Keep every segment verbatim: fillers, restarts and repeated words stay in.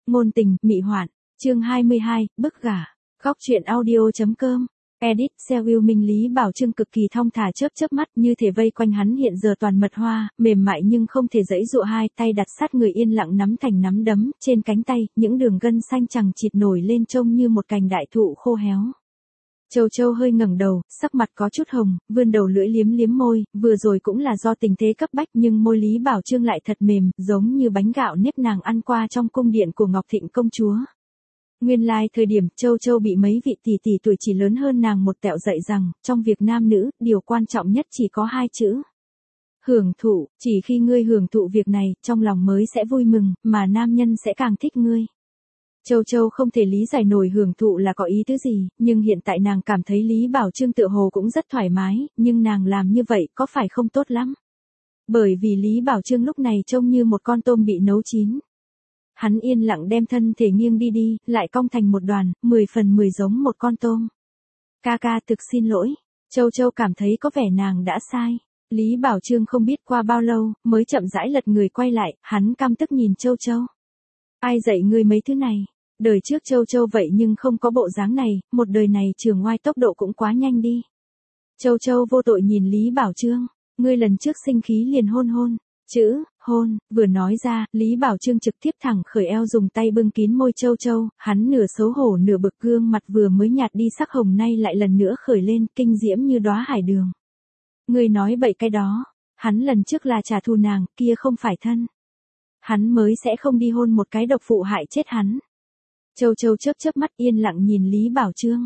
ngôn tình, mị hoạn. Chương hai mươi hai, bức gả. Góc truyện audio chấm com. Edit, Seo Will Minh Lý Bảo Trương cực kỳ thong thả chớp chớp mắt như thể vây quanh hắn hiện giờ toàn mật hoa, mềm mại nhưng không thể giãy dụa, hai tay đặt sát người yên lặng nắm thành nắm đấm, trên cánh tay, những đường gân xanh chằng chịt nổi lên trông như một cành đại thụ khô héo. Châu Châu hơi ngẩng đầu, sắc mặt có chút hồng, vươn đầu lưỡi liếm liếm môi, vừa rồi cũng là do tình thế cấp bách nhưng môi Lý Bảo Trương lại thật mềm, giống như bánh gạo nếp nàng ăn qua trong cung điện của Ngọc Thịnh công chúa. Nguyên lai like thời điểm Châu Châu bị mấy vị tỷ tỷ tuổi chỉ lớn hơn nàng một tẹo dạy rằng, trong việc nam nữ, điều quan trọng nhất chỉ có hai chữ. Hưởng thụ, chỉ khi ngươi hưởng thụ việc này, trong lòng mới sẽ vui mừng, mà nam nhân sẽ càng thích ngươi. Châu Châu không thể lý giải nổi hưởng thụ là có ý tứ gì, nhưng hiện tại nàng cảm thấy Lý Bảo Trương tựa hồ cũng rất thoải mái, nhưng nàng làm như vậy có phải không tốt lắm? Bởi vì Lý Bảo Trương lúc này trông như một con tôm bị nấu chín. Hắn yên lặng đem thân thể nghiêng đi đi, lại cong thành một đoàn, mười phần mười giống một con tôm. Ca ca thực xin lỗi. Châu Châu cảm thấy có vẻ nàng đã sai. Lý Bảo Trương không biết qua bao lâu, mới chậm rãi lật người quay lại, hắn căm tức nhìn Châu Châu. Ai dạy ngươi mấy thứ này? Đời trước Châu Châu vậy nhưng không có bộ dáng này, một đời này trường oai tốc độ cũng quá nhanh đi. Châu Châu vô tội nhìn Lý Bảo Trương, ngươi lần trước sinh khí liền hôn hôn. Chữ, hôn, vừa nói ra, Lý Bảo Trương trực tiếp thẳng khởi eo dùng tay bưng kín môi Châu Châu, hắn nửa xấu hổ nửa bực, gương mặt vừa mới nhạt đi sắc hồng nay lại lần nữa khởi lên, kinh diễm như đóa hải đường. Ngươi nói bậy cái đó, hắn lần trước là trả thù nàng, kia không phải thân. Hắn mới sẽ không đi hôn một cái độc phụ hại chết hắn. Châu Châu chớp chớp mắt yên lặng nhìn Lý Bảo Trương.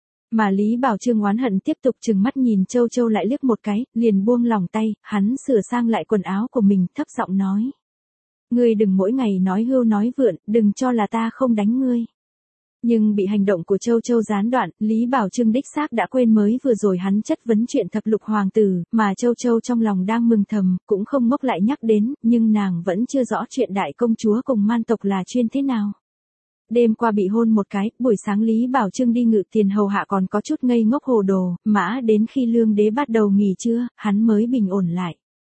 Mà Lý Bảo Trương oán hận tiếp tục trừng mắt nhìn Châu Châu lại liếc một cái, liền buông lỏng tay, hắn sửa sang lại quần áo của mình, thấp giọng nói. Ngươi đừng mỗi ngày nói hưu nói vượn, đừng cho là ta không đánh ngươi. Nhưng bị hành động của Châu Châu gián đoạn, Lý Bảo Trương đích xác đã quên mới vừa rồi hắn chất vấn chuyện thập lục hoàng tử, mà Châu Châu trong lòng đang mừng thầm, cũng không ngốc lại nhắc đến, nhưng nàng vẫn chưa rõ chuyện đại công chúa cùng man tộc là chuyên thế nào. Đêm qua bị hôn một cái, buổi sáng Lý Bảo Trương đi ngự tiền hầu hạ còn có chút ngây ngốc hồ đồ, mã đến khi lương đế bắt đầu nghỉ trưa, hắn mới bình ổn lại.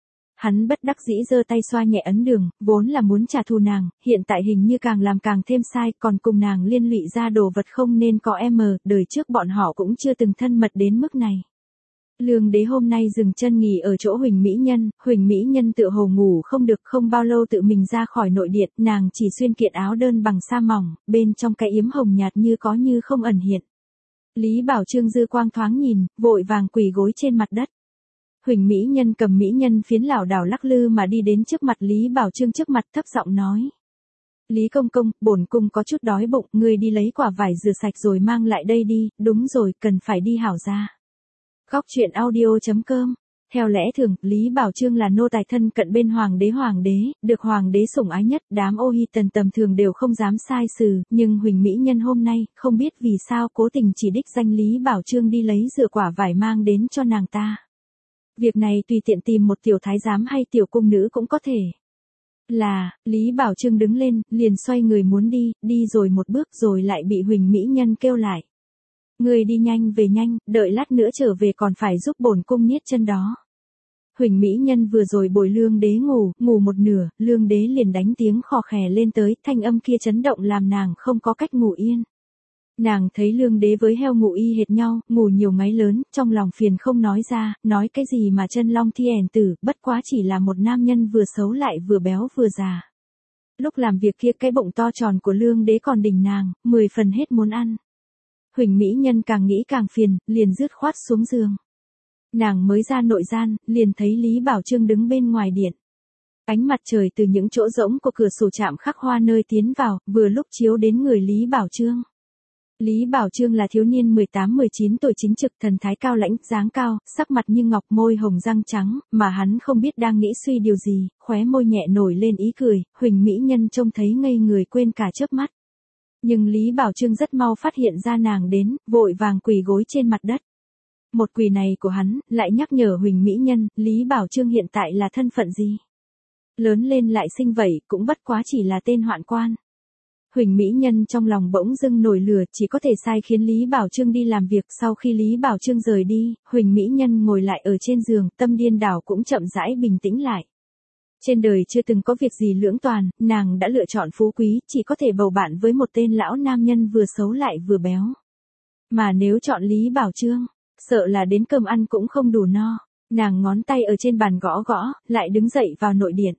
Hắn bất đắc dĩ giơ tay xoa nhẹ ấn đường, vốn là muốn trả thù nàng, hiện tại hình như càng làm càng thêm sai, còn cùng nàng liên lụy ra đồ vật không nên có em, đời trước bọn họ cũng chưa từng thân mật đến mức này. Lương đế hôm nay dừng chân nghỉ ở chỗ Huỳnh Mỹ Nhân, Huỳnh Mỹ Nhân tựa hồ ngủ không được, không bao lâu tự mình ra khỏi nội điện, nàng chỉ xuyên kiện áo đơn bằng sa mỏng, bên trong cái yếm hồng nhạt như có như không ẩn hiện. Lý Bảo Trương dư quang thoáng nhìn, vội vàng quỳ gối trên mặt đất. Huỳnh Mỹ Nhân cầm mỹ nhân phiến lảo đảo lắc lư mà đi đến trước mặt Lý Bảo Trương trước mặt thấp giọng nói. Lý công công, bổn cung có chút đói bụng, ngươi đi lấy quả vải rửa sạch rồi mang lại đây đi, đúng rồi, cần phải đi hảo ra. Góc truyện audio chấm com. Theo lẽ thường, Lý Bảo Trương là nô tài thân cận bên hoàng đế hoàng đế, được hoàng đế sủng ái nhất, đám ô hi tần tầm thường đều không dám sai sử, nhưng Huỳnh Mỹ Nhân hôm nay, không biết vì sao cố tình chỉ đích danh Lý Bảo Trương đi lấy rửa quả vải mang đến cho nàng ta. Việc này tùy tiện tìm một tiểu thái giám hay tiểu cung nữ cũng có thể. Là, Lý Bảo Trương đứng lên, liền xoay người muốn đi, đi rồi một bước rồi lại bị Huỳnh Mỹ Nhân kêu lại. Người đi nhanh về nhanh, đợi lát nữa trở về còn phải giúp bổn cung niết chân đó. Huỳnh Mỹ Nhân vừa rồi bồi lương đế ngủ, ngủ một nửa, lương đế liền đánh tiếng khò khè lên tới, thanh âm kia chấn động làm nàng không có cách ngủ yên. Nàng thấy lương đế với heo ngủ y hệt nhau, ngủ nhiều ngáy lớn, trong lòng phiền không nói ra, nói cái gì mà chân long thi ẻn tử, bất quá chỉ là một nam nhân vừa xấu lại vừa béo vừa già. Lúc làm việc kia cái bụng to tròn của lương đế còn đỉnh nàng, mười phần hết muốn ăn. Huỳnh Mỹ Nhân càng nghĩ càng phiền, liền dứt khoát xuống giường. Nàng mới ra nội gian, liền thấy Lý Bảo Trương đứng bên ngoài điện. Ánh mặt trời từ những chỗ rỗng của cửa sổ chạm khắc hoa nơi tiến vào, vừa lúc chiếu đến người Lý Bảo Trương. Lý Bảo Trương là thiếu niên mười tám mười chín tuổi chính trực, thần thái cao lãnh, dáng cao, sắc mặt như ngọc, môi hồng răng trắng, mà hắn không biết đang nghĩ suy điều gì, khóe môi nhẹ nổi lên ý cười, Huỳnh Mỹ Nhân trông thấy ngây người quên cả chớp mắt. Nhưng Lý Bảo Trương rất mau phát hiện ra nàng đến, vội vàng quỳ gối trên mặt đất. Một quỳ này của hắn, lại nhắc nhở Huỳnh Mỹ Nhân, Lý Bảo Trương hiện tại là thân phận gì? Lớn lên lại sinh vậy, cũng bất quá chỉ là tên hoạn quan. Huỳnh Mỹ Nhân trong lòng bỗng dưng nổi lửa, chỉ có thể sai khiến Lý Bảo Trương đi làm việc. Sau khi Lý Bảo Trương rời đi, Huỳnh Mỹ Nhân ngồi lại ở trên giường, tâm điên đảo cũng chậm rãi bình tĩnh lại. Trên đời chưa từng có việc gì lưỡng toàn, nàng đã lựa chọn phú quý, chỉ có thể bầu bạn với một tên lão nam nhân vừa xấu lại vừa béo. Mà nếu chọn Lý Bảo Chương, sợ là đến cơm ăn cũng không đủ no. Nàng ngón tay ở trên bàn gõ gõ, lại đứng dậy vào nội điện.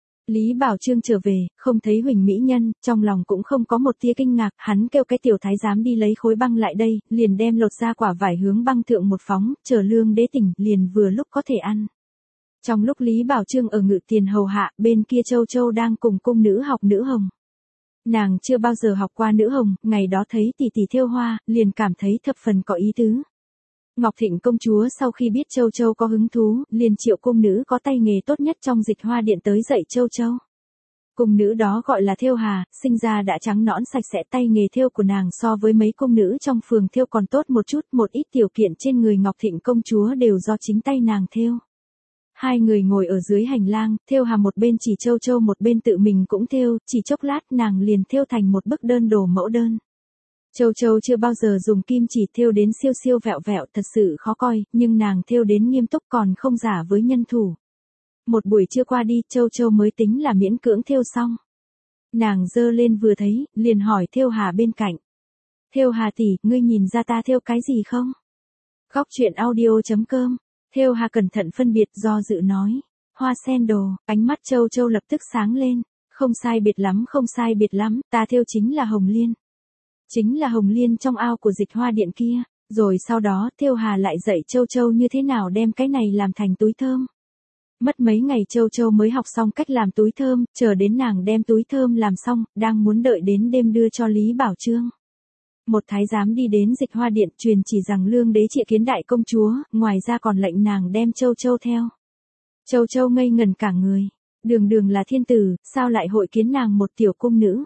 Lý Bảo Chương trở về, không thấy Huỳnh Mỹ Nhân, trong lòng cũng không có một tia kinh ngạc, hắn kêu cái tiểu thái giám đi lấy khối băng lại đây, liền đem lột ra quả vải hướng băng thượng một phóng, chờ lương đế tỉnh, liền vừa lúc có thể ăn. Trong lúc Lý Bảo Chương ở ngự tiền hầu hạ, bên kia Châu Châu đang cùng cung nữ học nữ hồng. Nàng chưa bao giờ học qua nữ hồng, ngày đó thấy tỷ tỷ thêu hoa, liền cảm thấy thập phần có ý tứ. Ngọc Thịnh công chúa sau khi biết Châu Châu có hứng thú, liền triệu cung nữ có tay nghề tốt nhất trong Dịch Hoa điện tới dạy Châu Châu. Cung nữ đó gọi là Thêu Hà, sinh ra đã trắng nõn sạch sẽ, tay nghề thêu của nàng so với mấy cung nữ trong phường thêu còn tốt một chút, một ít tiểu kiện trên người Ngọc Thịnh công chúa đều do chính tay nàng thêu. Hai người ngồi ở dưới hành lang, Thêu Hà một bên chỉ Châu Châu một bên tự mình cũng thêu, chỉ chốc lát nàng liền thêu thành một bức đơn đồ mẫu đơn. Châu Châu chưa bao giờ dùng kim chỉ thêu đến siêu siêu vẹo vẹo, thật sự khó coi, nhưng nàng thêu đến nghiêm túc còn không giả với nhân thủ. Một buổi trưa qua đi, Châu Châu mới tính là miễn cưỡng thêu xong. Nàng giơ lên vừa thấy, liền hỏi Thêu Hà bên cạnh. Thêu Hà tỷ, ngươi nhìn ra ta thêu cái gì không? Góc truyện audio chấm com. Thêu Hà cẩn thận phân biệt do dự nói. Hoa sen đồ, ánh mắt Châu Châu lập tức sáng lên. Không sai biệt lắm, không sai biệt lắm, ta thêu chính là hồng liên. Chính là hồng liên trong ao của Dịch Hoa điện kia. Rồi sau đó Thêu Hà lại dạy Châu Châu như thế nào đem cái này làm thành túi thơm. Mất mấy ngày Châu Châu mới học xong cách làm túi thơm, chờ đến nàng đem túi thơm làm xong, đang muốn đợi đến đêm đưa cho Lý Bảo Chương. Một thái giám đi đến Dịch Hoa điện truyền chỉ rằng lương đế triệu kiến đại công chúa, ngoài ra còn lệnh nàng đem Châu Châu theo. Châu Châu ngây ngần cả người, đường đường là thiên tử, sao lại hội kiến nàng một tiểu cung nữ?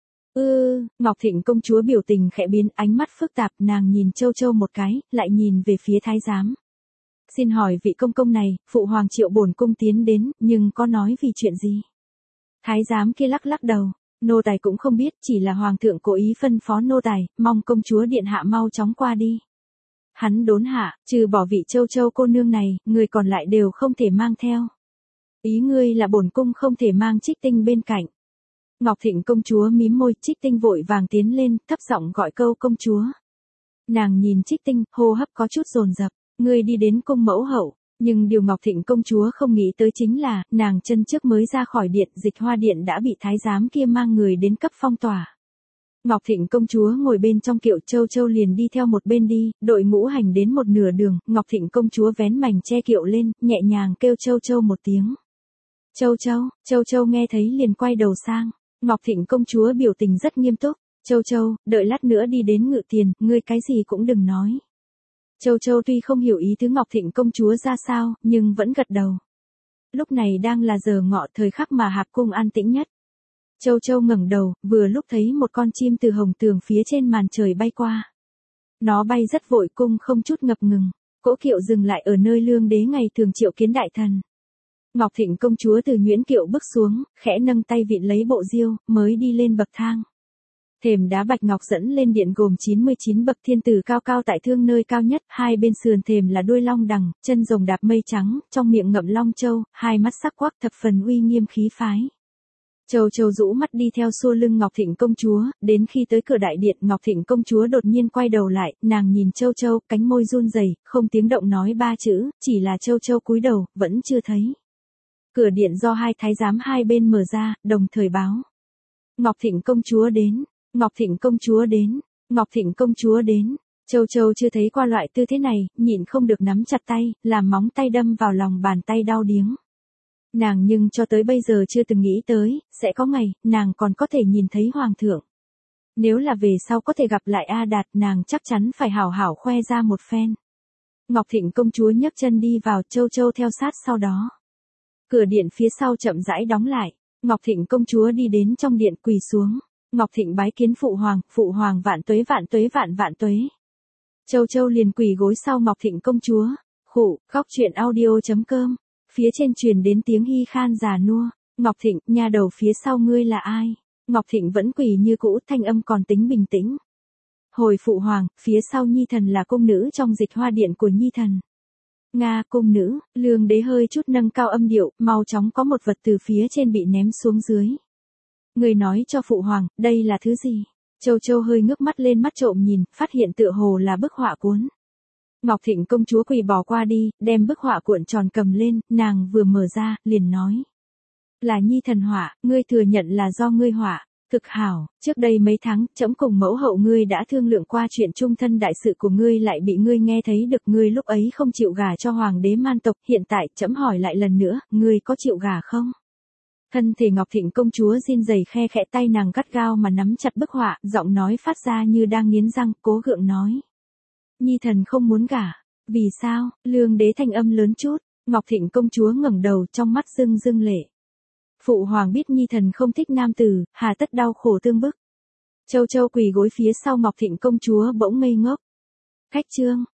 Ư, ừ, Ngọc Thịnh công chúa biểu tình khẽ biến, ánh mắt phức tạp, nàng nhìn Châu Châu một cái, lại nhìn về phía thái giám. Xin hỏi vị công công này, phụ hoàng triệu bổn cung tiến đến, nhưng có nói vì chuyện gì? Thái giám kia lắc lắc đầu, nô tài cũng không biết, chỉ là hoàng thượng cố ý phân phó nô tài, mong công chúa điện hạ mau chóng qua đi. Hắn đốn hạ, trừ bỏ vị Châu Châu cô nương này, người còn lại đều không thể mang theo. Ý ngươi là bổn cung không thể mang Trích Tinh bên cạnh. Ngọc Thịnh công chúa mím môi, Trích Tinh vội vàng tiến lên, thấp giọng gọi câu công chúa. Nàng nhìn Trích Tinh, hô hấp có chút dồn dập, ngươi đi đến cung mẫu hậu, nhưng điều Ngọc Thịnh công chúa không nghĩ tới chính là, nàng chân trước mới ra khỏi điện, Dịch Hoa điện đã bị thái giám kia mang người đến cấp phong tỏa. Ngọc Thịnh công chúa ngồi bên trong kiệu, Châu Châu liền đi theo một bên đi, đội ngũ hành đến một nửa đường, Ngọc Thịnh công chúa vén mành che kiệu lên, nhẹ nhàng kêu Châu Châu một tiếng. Châu Châu, Châu Châu nghe thấy liền quay đầu sang. Ngọc Thịnh công chúa biểu tình rất nghiêm túc. Châu Châu, đợi lát nữa đi đến ngự tiền, ngươi cái gì cũng đừng nói. Châu Châu tuy không hiểu ý tứ Ngọc Thịnh công chúa ra sao, nhưng vẫn gật đầu. Lúc này đang là giờ ngọ, thời khắc mà Hạp cung an tĩnh nhất. Châu Châu ngẩng đầu, vừa lúc thấy một con chim từ hồng tường phía trên màn trời bay qua. Nó bay rất vội, cung không chút ngập ngừng. Cỗ kiệu dừng lại ở nơi lương đế ngày thường triệu kiến đại thần. Ngọc Thịnh công chúa từ nhuyễn kiệu bước xuống, khẽ nâng tay vịn lấy bộ diêu, mới đi lên bậc thang. Thềm đá bạch ngọc dẫn lên điện gồm chín mươi chín bậc thiên tử cao cao tại thương nơi cao nhất, hai bên sườn thềm là đuôi long đằng, chân rồng đạp mây trắng, trong miệng ngậm long châu, hai mắt sắc quắc thập phần uy nghiêm khí phái. Châu Châu rũ mắt đi theo xua lưng Ngọc Thịnh công chúa, đến khi tới cửa đại điện, Ngọc Thịnh công chúa đột nhiên quay đầu lại, nàng nhìn Châu Châu, cánh môi run rẩy, không tiếng động nói ba chữ, chỉ là Châu Châu cúi đầu, vẫn chưa thấy. Cửa điện do hai thái giám hai bên mở ra, đồng thời báo. Ngọc Thịnh công chúa đến, Ngọc Thịnh công chúa đến, Ngọc Thịnh công chúa đến. Châu Châu chưa thấy qua loại tư thế này, nhịn không được nắm chặt tay, làm móng tay đâm vào lòng bàn tay đau điếng. Nàng nhưng cho tới bây giờ chưa từng nghĩ tới, sẽ có ngày, nàng còn có thể nhìn thấy hoàng thượng. Nếu là về sau có thể gặp lại A Đạt, nàng chắc chắn phải hảo hảo khoe ra một phen. Ngọc Thịnh công chúa nhấc chân đi vào, Châu Châu theo sát sau đó. Cửa điện phía sau chậm rãi đóng lại, Ngọc Thịnh công chúa đi đến trong điện quỳ xuống. Ngọc Thịnh bái kiến phụ hoàng, phụ hoàng vạn tuế vạn tuế vạn vạn tuế. Châu Châu liền quỳ gối sau Ngọc Thịnh công chúa. Khụ, góc truyện audio chấm com. Phía trên truyền đến tiếng hi khan già nua. Ngọc Thịnh, nha đầu phía sau ngươi là ai? Ngọc Thịnh vẫn quỳ như cũ, thanh âm còn tính bình tĩnh. Hồi phụ hoàng, phía sau nhi thần là cung nữ trong Dịch Hoa điện của nhi thần. Nga cung nữ, Lương đế hơi chút nâng cao âm điệu, mau chóng có một vật từ phía trên bị ném xuống dưới. Người nói cho phụ hoàng, đây là thứ gì? Châu Châu hơi ngước mắt lên mắt trộm nhìn, phát hiện tựa hồ là bức họa cuốn. Ngọc Thịnh công chúa quỳ bỏ qua đi, đem bức họa cuộn tròn cầm lên, nàng vừa mở ra, liền nói. Là nhi thần họa, ngươi thừa nhận là do ngươi họa. Thực hảo, trước đây mấy tháng, trẫm cùng mẫu hậu ngươi đã thương lượng qua chuyện trung thân đại sự của ngươi lại bị ngươi nghe thấy được, ngươi lúc ấy không chịu gả cho hoàng đế man tộc, hiện tại trẫm hỏi lại lần nữa, ngươi có chịu gả không? Thân thể Ngọc Thịnh công chúa run rẩy, khe khẽ tay nàng gắt gao mà nắm chặt bức họa, giọng nói phát ra như đang nghiến răng, cố gượng nói. Nhi thần không muốn gả. Vì sao? Lương đế thanh âm lớn chút, Ngọc Thịnh công chúa ngẩng đầu, trong mắt rưng rưng lệ. Phụ hoàng biết nhi thần không thích nam tử, hà tất đau khổ tương bức. Châu Châu quỳ gối phía sau Ngọc Thịnh công chúa bỗng ngây ngốc. Khách trương,